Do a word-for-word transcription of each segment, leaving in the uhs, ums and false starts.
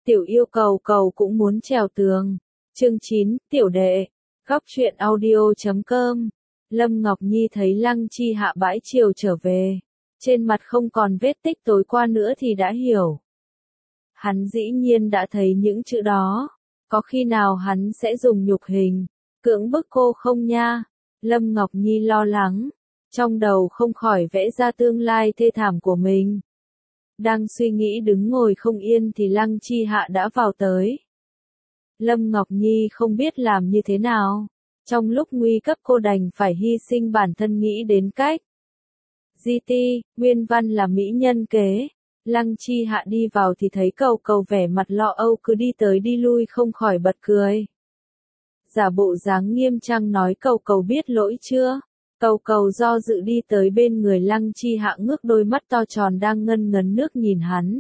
Tiểu yêu cầu cầu cũng muốn trèo tường. Chương chín, tiểu đệ. Góc truyện audio chấm com. Lâm Ngọc Nhi thấy Lăng Chi Hạ bãi chiều trở về. Trên mặt không còn vết tích tối qua nữa thì đã hiểu. Hắn dĩ nhiên đã thấy những chữ đó. Có khi nào hắn sẽ dùng nhục hình, cưỡng bức cô không nha? Lâm Ngọc Nhi lo lắng. Trong đầu không khỏi vẽ ra tương lai thê thảm của mình. Đang suy nghĩ đứng ngồi không yên thì Lăng Chi Hạ đã vào tới. Lâm Ngọc Nhi không biết làm như thế nào. Trong lúc nguy cấp cô đành phải hy sinh bản thân nghĩ đến cách. giê tê, nguyên văn là mỹ nhân kế. Lăng Chi Hạ đi vào thì thấy cầu cầu vẻ mặt lo âu cứ đi tới đi lui không khỏi bật cười. Giả bộ dáng nghiêm trang nói cầu cầu biết lỗi chưa? Cầu cầu do dự đi tới bên người Lăng Chi Hạ ngước đôi mắt to tròn đang ngân ngấn nước nhìn hắn.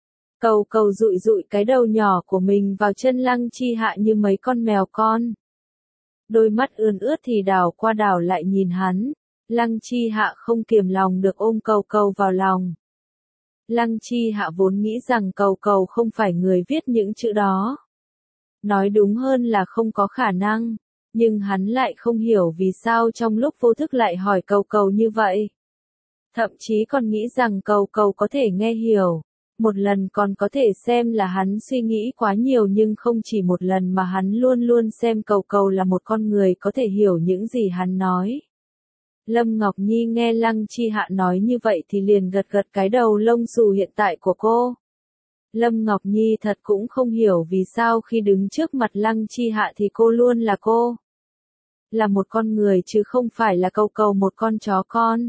Cầu cầu dụi dụi cái đầu nhỏ của mình vào chân Lăng Chi Hạ như mấy con mèo con. Đôi mắt ươn ướt thì đảo qua đảo lại nhìn hắn. Lăng Chi Hạ không kiềm lòng được ôm cầu cầu vào lòng. Lăng Chi Hạ vốn nghĩ rằng cầu cầu không phải người viết những chữ đó. Nói đúng hơn là không có khả năng. Nhưng hắn lại không hiểu vì sao trong lúc vô thức lại hỏi cầu cầu như vậy. Thậm chí còn nghĩ rằng cầu cầu có thể nghe hiểu. Một lần còn có thể xem là hắn suy nghĩ quá nhiều nhưng không chỉ một lần mà hắn luôn luôn xem cầu cầu là một con người có thể hiểu những gì hắn nói. Lâm Ngọc Nhi nghe Lăng Chi Hạ nói như vậy thì liền gật gật cái đầu lông xù hiện tại của cô. Lâm Ngọc Nhi thật cũng không hiểu vì sao khi đứng trước mặt Lăng Chi Hạ thì cô luôn là cô. Là một con người chứ không phải là cầu cầu một con chó con.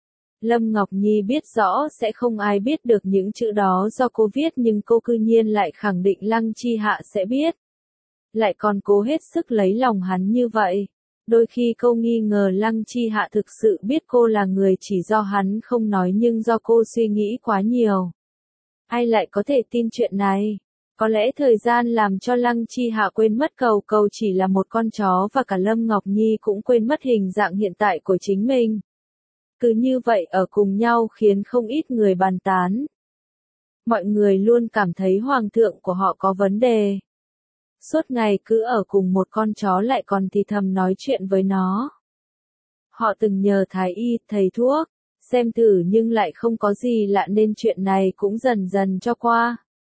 Lâm Ngọc Nhi biết rõ sẽ không ai biết được những chữ đó do cô viết nhưng cô cư nhiên lại khẳng định Lăng Chi Hạ sẽ biết. Lại còn cố hết sức lấy lòng hắn như vậy. Đôi khi cô nghi ngờ Lăng Chi Hạ thực sự biết cô là người chỉ do hắn không nói nhưng do cô suy nghĩ quá nhiều. Ai lại có thể tin chuyện này? Có lẽ thời gian làm cho Lăng Chi Hạ quên mất cầu cầu chỉ là một con chó và cả Lâm Ngọc Nhi cũng quên mất hình dạng hiện tại của chính mình. Cứ như vậy ở cùng nhau khiến không ít người bàn tán. Mọi người luôn cảm thấy hoàng thượng của họ có vấn đề. Suốt ngày cứ ở cùng một con chó lại còn thì thầm nói chuyện với nó. Họ từng nhờ thái y, thầy thuốc, xem thử nhưng lại không có gì lạ nên chuyện này cũng dần dần cho qua.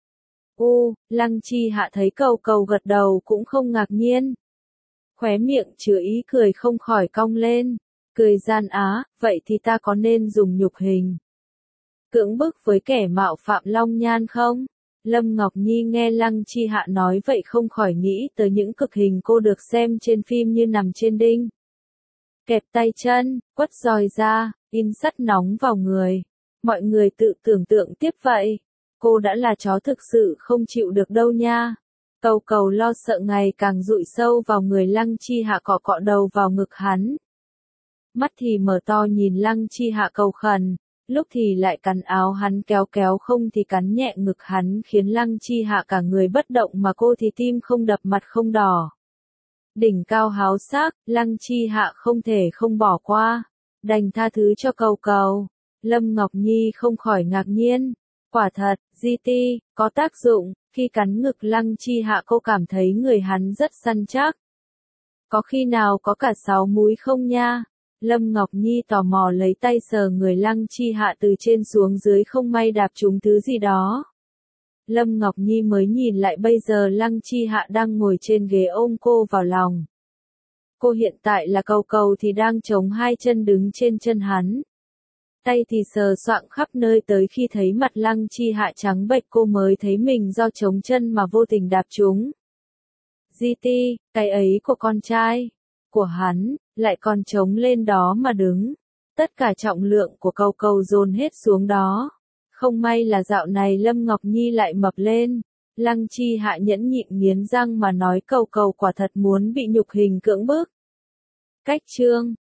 U, Lăng Chi Hạ thấy cầu cầu gật đầu cũng không ngạc nhiên. Khóe miệng chứa ý cười không khỏi cong lên. Cười gian á, vậy thì ta có nên dùng nhục hình? Cưỡng bức với kẻ mạo phạm Long Nhan không? Lâm Ngọc Nhi nghe Lăng Chi Hạ nói vậy không khỏi nghĩ tới những cực hình cô được xem trên phim như nằm trên đinh. Kẹp tay chân, quất roi ra, in sắt nóng vào người. Mọi người tự tưởng tượng tiếp vậy. Cô đã là chó thực sự không chịu được đâu nha. Cầu cầu lo sợ ngày càng dụi sâu vào người Lăng Chi Hạ cọ cọ đầu vào ngực hắn. Mắt thì mở to nhìn Lăng Chi Hạ cầu khẩn, lúc thì lại cắn áo hắn kéo kéo không thì cắn nhẹ ngực hắn khiến Lăng Chi Hạ cả người bất động mà cô thì tim không đập mặt không đỏ. Đỉnh cao háo sắc, Lăng Chi Hạ không thể không bỏ qua, đành tha thứ cho cầu cầu. Lâm Ngọc Nhi không khỏi ngạc nhiên. Quả thật, giê tê, có tác dụng, khi cắn ngực Lăng Chi Hạ cô cảm thấy người hắn rất săn chắc. Có khi nào có cả sáu múi không nha? Lâm Ngọc Nhi tò mò lấy tay sờ người Lăng Chi Hạ từ trên xuống dưới không may đạp trúng thứ gì đó. Lâm Ngọc Nhi mới nhìn lại bây giờ Lăng Chi Hạ đang ngồi trên ghế ôm cô vào lòng. Cô hiện tại là cầu cầu thì đang chống hai chân đứng trên chân hắn. Tay thì sờ soạng khắp nơi tới khi thấy mặt Lăng Chi Hạ trắng bệch cô mới thấy mình do chống chân mà vô tình đạp trúng. giê tê, cái ấy của con trai, của hắn, lại còn chống lên đó mà đứng. Tất cả trọng lượng của cầu cầu dồn hết xuống đó. Không may là dạo này Lâm Ngọc Nhi lại mập lên. Lăng Chi Hạ nhẫn nhịn nghiến răng mà nói cầu cầu quả thật muốn bị nhục hình cưỡng bức. Cách chương